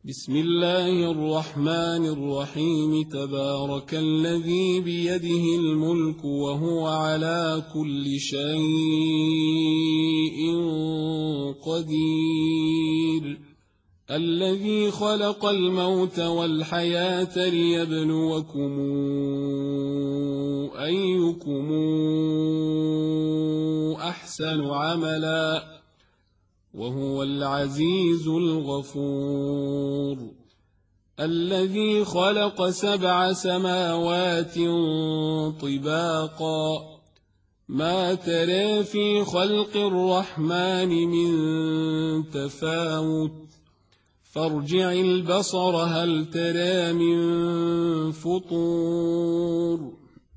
بسم الله الرحمن الرحيم. تبارك الذي بيده الملك وهو على كل شيء قدير. الذي خلق الموت والحياة ليبلوكم أيكم أحسن عملا وهو العزيز الغفور. الذي خلق 7 سماوات طباقا ما ترى في خلق الرحمن من تفاوت فارجع البصر هل ترى من فطور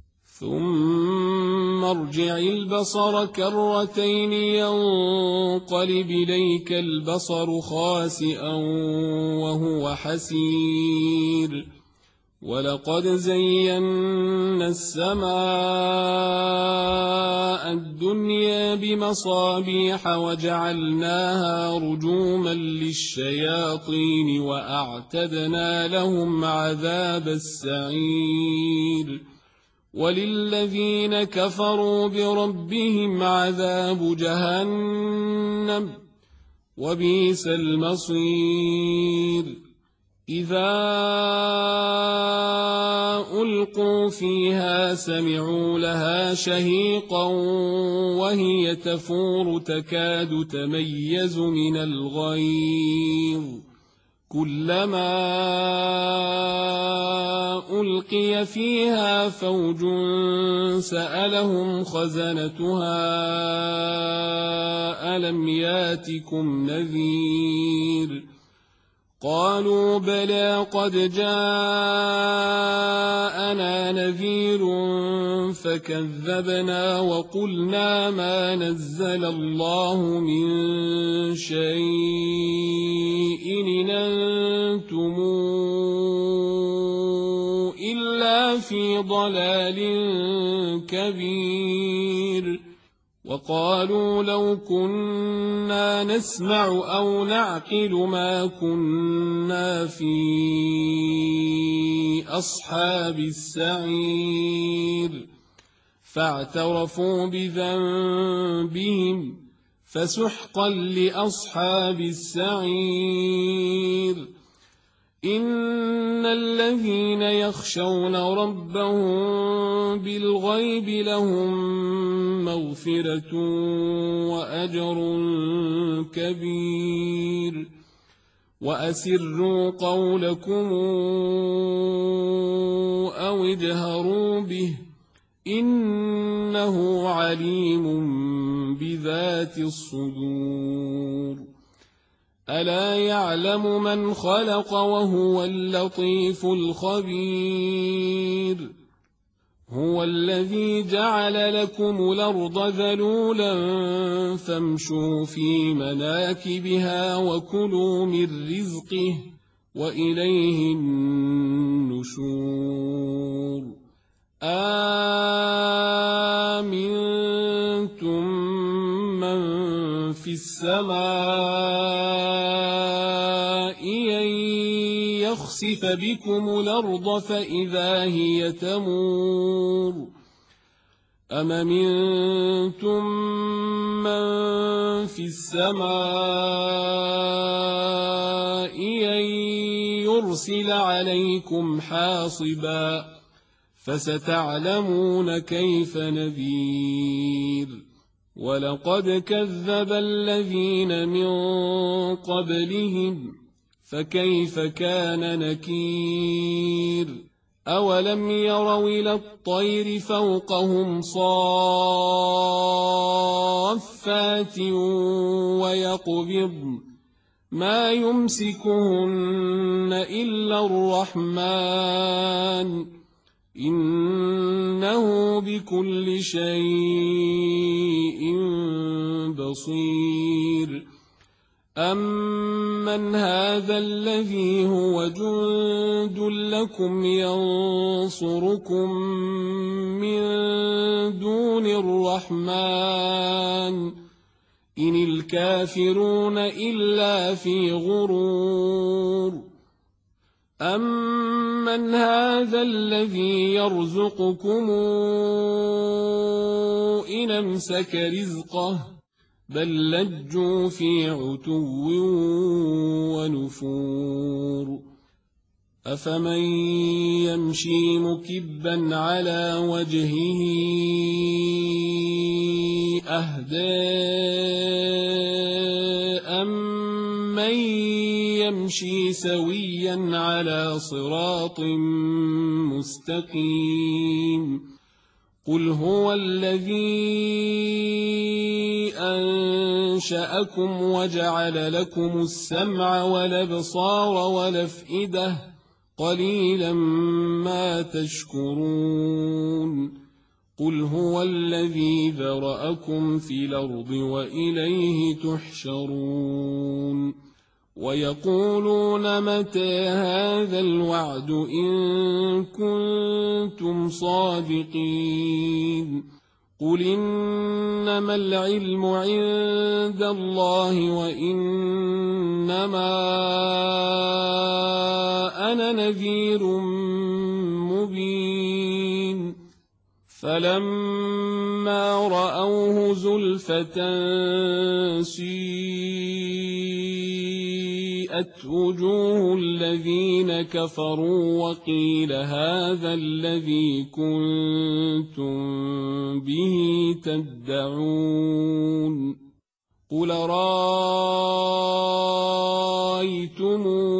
ثم ارجع البصر كرتين ينقلب إليك البصر خاسئا وهو حسير. ولقد زينا السماء الدنيا بمصابيح وجعلناها رجوما للشياطين وأعتدنا لهم عذاب السعير. وللذين كفروا بربهم عذاب جهنم وبئس المصير. إذا ألقوا فيها سمعوا لها شهيقا وهي تفور تكاد تميز من الغيظ. كلما ألقي فيها فوج سألهم خزنتها ألم ياتكم نذير. قالوا بلى قد جاءنا نذير فكذبنا وقلنا ما نزل الله من شيء إن أنتم إلا في ضلال كبير. وقالوا لو كنا نسمع أو نعقل ما كنا في أصحاب السعير. فاعترفوا بذنبهم فسحقا لأصحاب السعير. إن الذين يخشون ربهم بالغيب لهم مغفرة وأجر كبير. وأسروا قولكم أو اجهروا به إنه عليم بذات الصدور. ألا يعلم من خلق وهو اللطيف الخبير. هو الذي جعل لكم الأرض ذلولا فامشوا في مناكبها وكلوا من رزقه وإليه النشور. آمنتم من في السماء أن يخسف بكم الأرض فإذا هي تمور. أم أمنتم من في السماء أن يرسل عليكم حاصبا فستعلمون كيف نذير. ولقد كذب الذين من قبلهم فكيف كان نكير. أولم يروا إلى الطير فوقهم صافات ويقبضن ما يمسكهن إلا الرحمن إنه بكل شيء بصير. أمن هذا الذي هو جند لكم ينصركم من دون الرحمن إن الكافرون إلا في غرور. أَمَّنْ هَذَا الَّذِي يَرْزُقُكُمْ إِنْ أَمْسَكَ رِزْقَهُ بَل لَّجُّوا فِي عُتُوٍّ وَنُفُورٍ أَفَمَن يَمْشِي مُكِبًّا عَلَى وَجْهِهِ أَهْدَىٰ أَمَّن يَمْشِي سَوِيًّا عَلَى صِرَاطٍ مُّسْتَقِيمٍ قُلْ هُوَ الَّذِي أَنشَأَكُمْ وَجَعَلَ لَكُمُ السَّمْعَ وَالْأَبْصَارَ وَالْأَفْئِدَةَ قَلِيلًا مَّا تَشْكُرُونَ قُلْ هُوَ الَّذِي ذَرَأَكُمْ فِي الْأَرْضِ وَإِلَيْهِ تُحْشَرُونَ وَيَقُولُونَ مَتَىٰ هَٰذَا الْوَعْدُ إِن كُنتُمْ صَادِقِينَ قُلْ إِنَّمَا الْعِلْمُ عِندَ اللَّهِ وَإِنَّمَا أَنَا نَذِيرٌ مُّبِينٌ فَلَمَّا رَأَوْهُ زُلْفَةً سِيئَتْ وُجُوهُ الَّذِينَ كَفَرُوا وَقِيلَ هَٰذَا الَّذِي كُنتُم بِهِ تَدَّعُونَ قُلْ أَرَأَيْتُمْ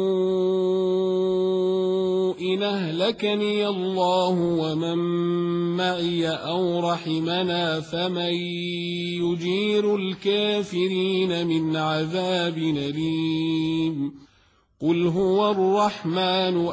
إِنْ أَهْلَكَنِيَ اللَّهُ وَمَن مَّعِيَ أَوْ رَحِمَنَا فَمَن يُجِيرُ الْكَافِرِينَ مِنْ عَذَابٍ أَلِيمٍ قُلْ هُوَ الرَّحْمَٰنُ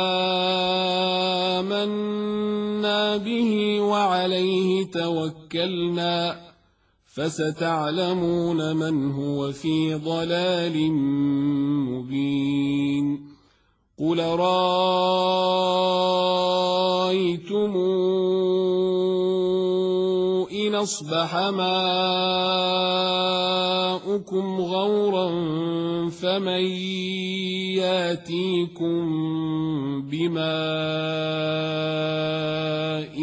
آمَنَّا بِهِ وَعَلَيْهِ تَوَكَّلْنَا فَسَتَعْلَمُونَ مَنْ هُوَ فِي ضَلَالٍ مُّبِينٍ قُلْ أَرَأَيْتُمْ إِنْ أَصْبَحَ مَاؤُكُمْ غَوْرًا فَمَن يَأْتِيكُم بِمَاءٍ